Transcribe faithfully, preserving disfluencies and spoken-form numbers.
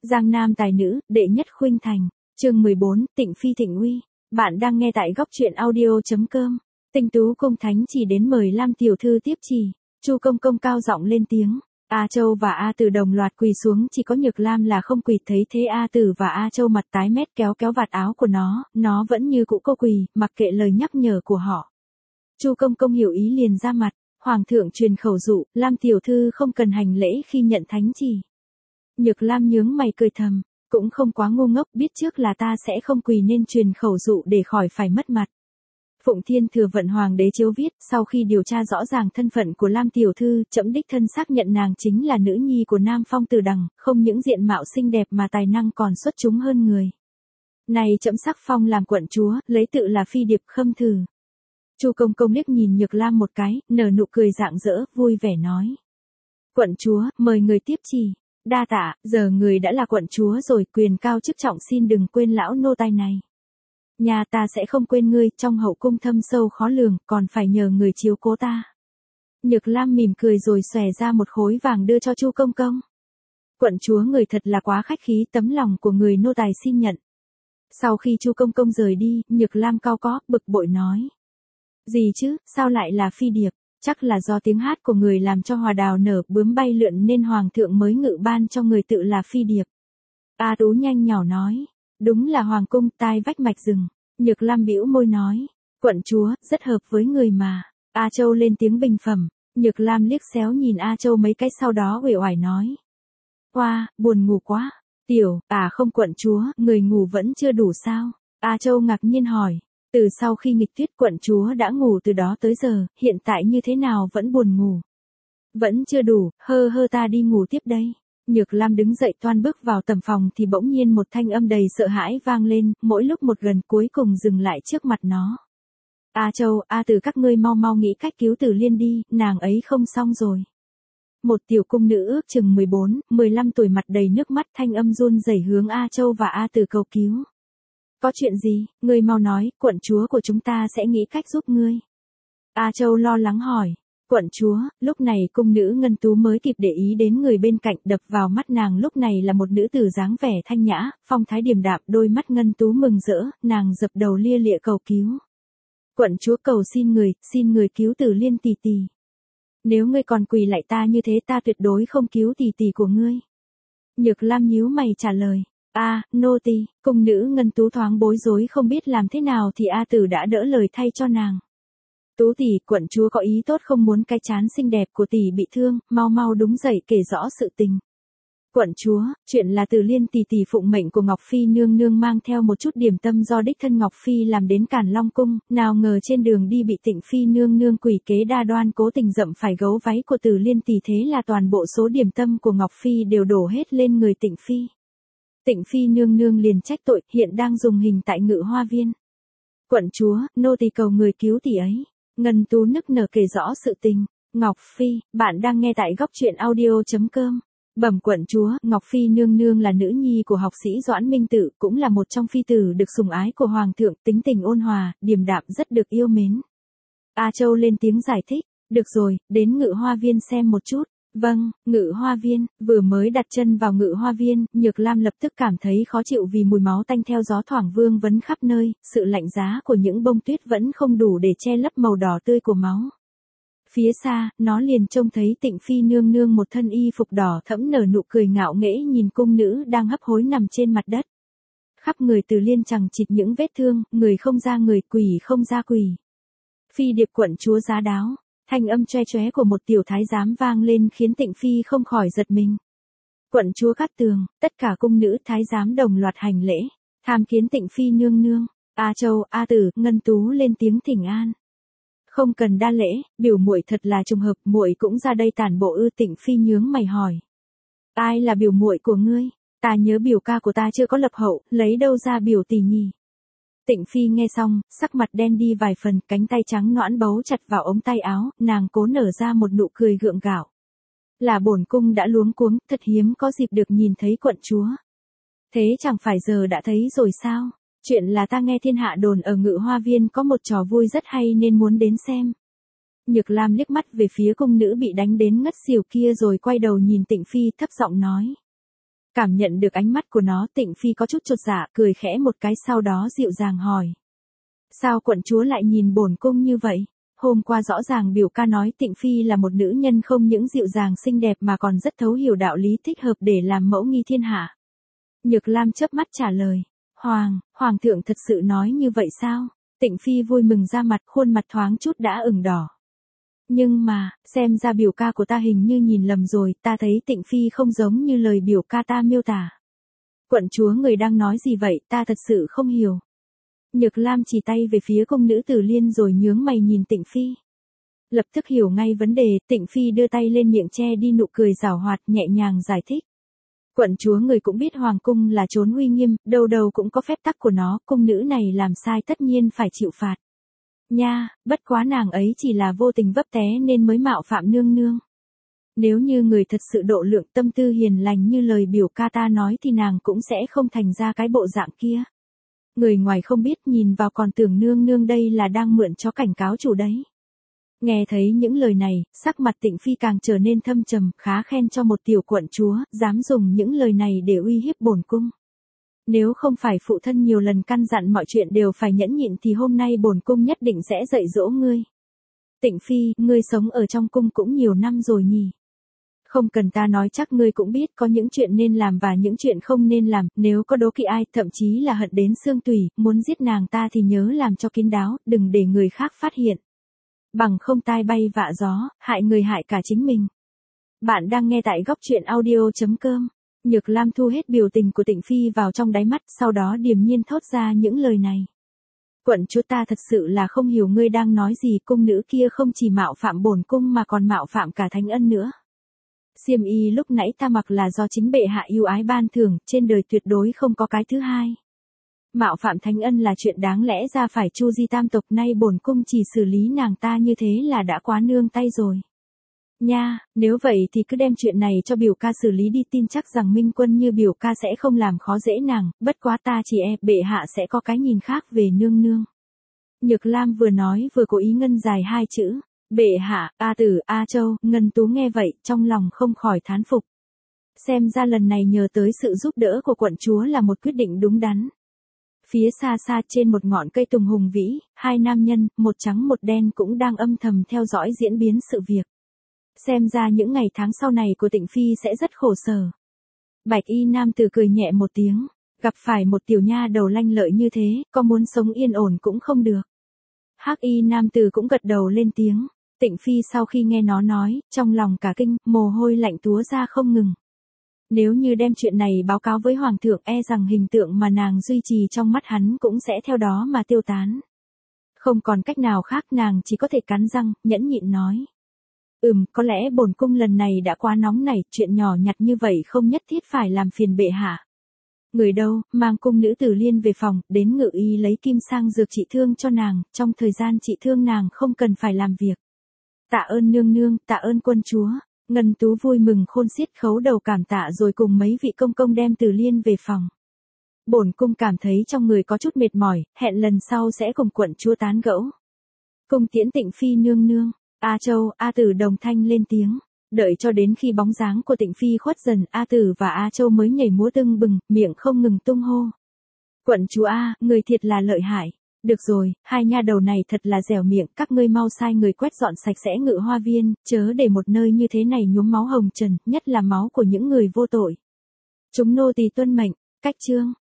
Giang Nam tài nữ, đệ nhất khuynh thành. Chương mười bốn, Tịnh Phi Thịnh Uy. Bạn đang nghe tại góc truyện audio.com. Tinh tú cung thánh chỉ đến mời Lam tiểu thư tiếp chỉ. Chu Công Công cao giọng lên tiếng. A Châu và A Tử đồng loạt quỳ xuống, chỉ có Nhược Lam là không quỳ. Thấy thế A Tử và A Châu mặt tái mét kéo kéo vạt áo của nó, nó vẫn như cũ cô quỳ, mặc kệ lời nhắc nhở của họ. Chu Công Công hiểu ý liền ra mặt, Hoàng thượng truyền khẩu dụ, Lam tiểu thư không cần hành lễ khi nhận thánh chỉ. Nhược Lam nhướng mày cười thầm, cũng không quá ngu ngốc, biết trước là ta sẽ không quỳ nên truyền khẩu dụ để khỏi phải mất mặt. Phụng Thiên Thừa Vận Hoàng đế chiếu viết, sau khi điều tra rõ ràng thân phận của Lam tiểu thư, trẫm đích thân xác nhận nàng chính là nữ nhi của Nam Phong Tử Đằng, không những diện mạo xinh đẹp mà tài năng còn xuất chúng hơn người. Này trẫm sắc phong làm quận chúa, lấy tự là Phi Điệp Khâm Thử. Chu Công Công liếc nhìn Nhược Lam một cái, nở nụ cười rạng rỡ, vui vẻ nói: "Quận chúa, mời người tiếp chỉ." "Đa tạ, giờ người đã là quận chúa rồi, quyền cao chức trọng xin đừng quên lão nô tài này. Nhà ta sẽ không quên ngươi, trong hậu cung thâm sâu khó lường, còn phải nhờ người chiếu cố ta." Nhược Lam mỉm cười rồi xòe ra một khối vàng đưa cho Chu Công Công. "Quận chúa người thật là quá khách khí, tấm lòng của người nô tài xin nhận." Sau khi Chu Công Công rời đi, Nhược Lam cau có, bực bội nói: "Gì chứ, sao lại là Phi Điệp? Chắc là do tiếng hát của người làm cho hoa đào nở, bướm bay lượn nên Hoàng thượng mới ngự ban cho người tự là Phi Điệp." A Tú nhanh nhỏ nói: "Đúng là Hoàng cung tai vách mạch rừng." Nhược Lam bĩu môi nói: "Quận chúa, rất hợp với người mà." A Châu lên tiếng bình phẩm. Nhược Lam liếc xéo nhìn A Châu mấy cái sau đó uể oải nói: "Oa, buồn ngủ quá." "Tiểu, à không quận chúa, người ngủ vẫn chưa đủ sao?" A Châu ngạc nhiên hỏi. "Từ sau khi nghịch tuyết quận chúa đã ngủ từ đó tới giờ, hiện tại như thế nào vẫn buồn ngủ?" "Vẫn chưa đủ, hơ hơ ta đi ngủ tiếp đây." Nhược Lam đứng dậy toan bước vào tầm phòng thì bỗng nhiên một thanh âm đầy sợ hãi vang lên, mỗi lúc một gần, cuối cùng dừng lại trước mặt nó. "A Châu, A Tử, các ngươi mau mau nghĩ cách cứu Tử Liên đi, nàng ấy không xong rồi." Một tiểu cung nữ ước chừng mười bốn, mười lăm tuổi mặt đầy nước mắt, thanh âm run rẩy hướng A Châu và A Tử cầu cứu. "Có chuyện gì, ngươi mau nói, quận chúa của chúng ta sẽ nghĩ cách giúp ngươi." A Châu lo lắng hỏi. "Quận chúa." Lúc này cung nữ Ngân Tú mới kịp để ý đến người bên cạnh, đập vào mắt nàng lúc này là một nữ tử dáng vẻ thanh nhã, phong thái điềm đạm, đôi mắt Ngân Tú mừng rỡ, nàng dập đầu lia lịa cầu cứu. "Quận chúa cầu xin người, xin người cứu Tử Liên tỷ tỷ. Nếu ngươi còn quỳ lại ta như thế ta tuyệt đối không cứu tỷ tỷ của ngươi." Nhược Lam nhíu mày trả lời. "A, nô tỳ." Cung nữ Ngân Tú thoáng bối rối không biết làm thế nào thì A Tử đã đỡ lời thay cho nàng. "Tú tỷ, quận chúa có ý tốt không muốn cái trán xinh đẹp của tỷ bị thương, mau mau đúng dậy kể rõ sự tình." "Quận chúa, chuyện là Tử Liên tỷ tỷ phụng mệnh của Ngọc Phi nương nương mang theo một chút điểm tâm do đích thân Ngọc Phi làm đến Càn Long cung, nào ngờ trên đường đi bị Tịnh Phi nương nương quỷ kế đa đoan cố tình dậm phải gấu váy của Tử Liên tỷ, thế là toàn bộ số điểm tâm của Ngọc Phi đều đổ hết lên người Tịnh Phi. Tịnh Phi nương nương liền trách tội, hiện đang dùng hình tại Ngự Hoa Viên. Quận chúa, nô tỳ cầu người cứu tỷ ấy." Ngân Tú nức nở kể rõ sự tình. "Ngọc Phi, bạn đang nghe tại góc truyện audio.com. Bẩm quận chúa, Ngọc Phi nương nương là nữ nhi của học sĩ Doãn Minh Tự, cũng là một trong phi tử được sủng ái của Hoàng thượng, tính tình ôn hòa, điềm đạm, rất được yêu mến." A Châu lên tiếng giải thích. "Được rồi, đến Ngự Hoa Viên xem một chút." "Vâng." Ngự Hoa Viên. Vừa mới đặt chân vào Ngự Hoa Viên, Nhược Lam lập tức cảm thấy khó chịu vì mùi máu tanh theo gió thoảng vương vấn khắp nơi, sự lạnh giá của những bông tuyết vẫn không đủ để che lấp màu đỏ tươi của máu. Phía xa, nó liền trông thấy Tịnh Phi nương nương một thân y phục đỏ thẫm nở nụ cười ngạo nghễ nhìn cung nữ đang hấp hối nằm trên mặt đất. Khắp người Tử Liên chằng chịt những vết thương, người không ra người, quỷ không ra quỷ. "Phi Điệp quận chúa giá đáo." Thanh âm choe choé của một tiểu thái giám vang lên khiến Tịnh Phi không khỏi giật mình. "Quận chúa Cát Tường." Tất cả cung nữ thái giám đồng loạt hành lễ, tham kiến Tịnh Phi nương nương. A Châu, A Tử, Ngân Tú lên tiếng thỉnh an. "Không cần đa lễ, biểu muội thật là trùng hợp, muội cũng ra đây tản bộ ư?" Tịnh Phi nhướng mày hỏi. "Ai là biểu muội của ngươi? Ta nhớ biểu ca của ta chưa có lập hậu, lấy đâu ra biểu tỷ nhỉ?" Tịnh Phi nghe xong, sắc mặt đen đi vài phần, cánh tay trắng nõn bấu chặt vào ống tay áo, nàng cố nở ra một nụ cười gượng gạo. "Là bổn cung đã luống cuống, thật hiếm có dịp được nhìn thấy quận chúa." "Thế chẳng phải giờ đã thấy rồi sao? Chuyện là ta nghe thiên hạ đồn ở Ngự Hoa Viên có một trò vui rất hay nên muốn đến xem." Nhược Lam liếc mắt về phía cung nữ bị đánh đến ngất xỉu kia rồi quay đầu nhìn Tịnh Phi thấp giọng nói. Cảm nhận được ánh mắt của nó, Tịnh Phi có chút chột dạ, cười khẽ một cái sau đó dịu dàng hỏi. Sao quận chúa lại nhìn bổn cung như vậy? Hôm qua rõ ràng biểu ca nói Tịnh Phi là một nữ nhân không những dịu dàng xinh đẹp mà còn rất thấu hiểu đạo lý, thích hợp để làm mẫu nghi thiên hạ. Nhược Lam chớp mắt trả lời. Hoàng, Hoàng thượng thật sự nói như vậy sao? Tịnh Phi vui mừng ra mặt, khuôn mặt thoáng chút đã ửng đỏ. Nhưng mà, xem ra biểu ca của ta hình như nhìn lầm rồi, ta thấy Tịnh Phi không giống như lời biểu ca ta miêu tả. Quận chúa người đang nói gì vậy, ta thật sự không hiểu. Nhược Lam chỉ tay về phía cung nữ Tử Liên rồi nhướng mày nhìn Tịnh Phi. Lập tức hiểu ngay vấn đề, Tịnh Phi đưa tay lên miệng che đi nụ cười giảo hoạt, nhẹ nhàng giải thích. Quận chúa người cũng biết hoàng cung là chốn uy nghiêm, đầu đầu cũng có phép tắc của nó, cung nữ này làm sai tất nhiên phải chịu phạt. Nha, bất quá nàng ấy chỉ là vô tình vấp té nên mới mạo phạm nương nương. Nếu như người thật sự độ lượng tâm tư hiền lành như lời biểu ca ta nói thì nàng cũng sẽ không thành ra cái bộ dạng kia. Người ngoài không biết nhìn vào còn tưởng nương nương đây là đang mượn chó cảnh cáo chủ đấy. Nghe thấy những lời này, sắc mặt Tịnh Phi càng trở nên thâm trầm, khá khen cho một tiểu quận chúa, dám dùng những lời này để uy hiếp bổn cung. Nếu không phải phụ thân nhiều lần căn dặn mọi chuyện đều phải nhẫn nhịn thì hôm nay bổn cung nhất định sẽ dạy dỗ ngươi. Tịnh Phi, ngươi sống ở trong cung cũng nhiều năm rồi nhỉ? Không cần ta nói chắc ngươi cũng biết có những chuyện nên làm và những chuyện không nên làm, nếu có đố kỵ ai, thậm chí là hận đến xương tủy, muốn giết nàng ta thì nhớ làm cho kín đáo, đừng để người khác phát hiện. Bằng không tai bay vạ gió, hại người hại cả chính mình. Bạn đang nghe tại góc truyện audio chấm com. Nhược Lam thu hết biểu tình của Tịnh Phi vào trong đáy mắt, sau đó điềm nhiên thốt ra những lời này. Quận chúa ta thật sự là không hiểu ngươi đang nói gì, cung nữ kia không chỉ mạo phạm bổn cung mà còn mạo phạm cả thánh ân nữa. Xiêm y lúc nãy ta mặc là do chính bệ hạ yêu ái ban thưởng, trên đời tuyệt đối không có cái thứ hai. Mạo phạm thánh ân là chuyện đáng lẽ ra phải chu di tam tộc, nay bổn cung chỉ xử lý nàng ta như thế là đã quá nương tay rồi. Nha, nếu vậy thì cứ đem chuyện này cho biểu ca xử lý đi, tin chắc rằng minh quân như biểu ca sẽ không làm khó dễ nàng, bất quá ta chỉ e bệ hạ sẽ có cái nhìn khác về nương nương. Nhược Lam vừa nói vừa cố ý ngân dài hai chữ. Bệ hạ, A Tử, A Châu, Ngân Tú nghe vậy, trong lòng không khỏi thán phục. Xem ra lần này nhờ tới sự giúp đỡ của quận chúa là một quyết định đúng đắn. Phía xa xa trên một ngọn cây tùng hùng vĩ, hai nam nhân, một trắng một đen cũng đang âm thầm theo dõi diễn biến sự việc. Xem ra những ngày tháng sau này của Tịnh Phi sẽ rất khổ sở. Bạch y nam tử cười nhẹ một tiếng, gặp phải một tiểu nha đầu lanh lợi như thế, có muốn sống yên ổn cũng không được. Hắc y nam tử cũng gật đầu lên tiếng. Tịnh Phi sau khi nghe nó nói, trong lòng cả kinh, mồ hôi lạnh túa ra không ngừng. Nếu như đem chuyện này báo cáo với Hoàng thượng, e rằng hình tượng mà nàng duy trì trong mắt hắn cũng sẽ theo đó mà tiêu tán. Không còn cách nào khác, nàng chỉ có thể cắn răng, nhẫn nhịn nói. Ừm, có lẽ bổn cung lần này đã quá nóng nảy, chuyện nhỏ nhặt như vậy không nhất thiết phải làm phiền bệ hạ. Người đâu, mang cung nữ Tử Liên về phòng, đến ngự y lấy kim sang dược trị thương cho nàng, trong thời gian trị thương nàng không cần phải làm việc. Tạ ơn nương nương, tạ ơn quân chúa. Ngân Tú vui mừng khôn xiết khấu đầu cảm tạ rồi cùng mấy vị công công đem Tử Liên về phòng. Bổn cung cảm thấy trong người có chút mệt mỏi, hẹn lần sau sẽ cùng quận chúa tán gẫu. Cung tiễn Tịnh Phi nương nương. A Châu, A Tử đồng thanh lên tiếng. Đợi cho đến khi bóng dáng của Tịnh Phi khuất dần, A Tử và A Châu mới nhảy múa tưng bừng, miệng không ngừng tung hô. Quận chúa A, người thiệt là lợi hại. Được rồi, hai nha đầu này thật là dẻo miệng, các ngươi mau sai người quét dọn sạch sẽ ngự hoa viên, chớ để một nơi như thế này nhuốm máu hồng trần, nhất là máu của những người vô tội. Chúng nô tỳ tuân mệnh. Cách chương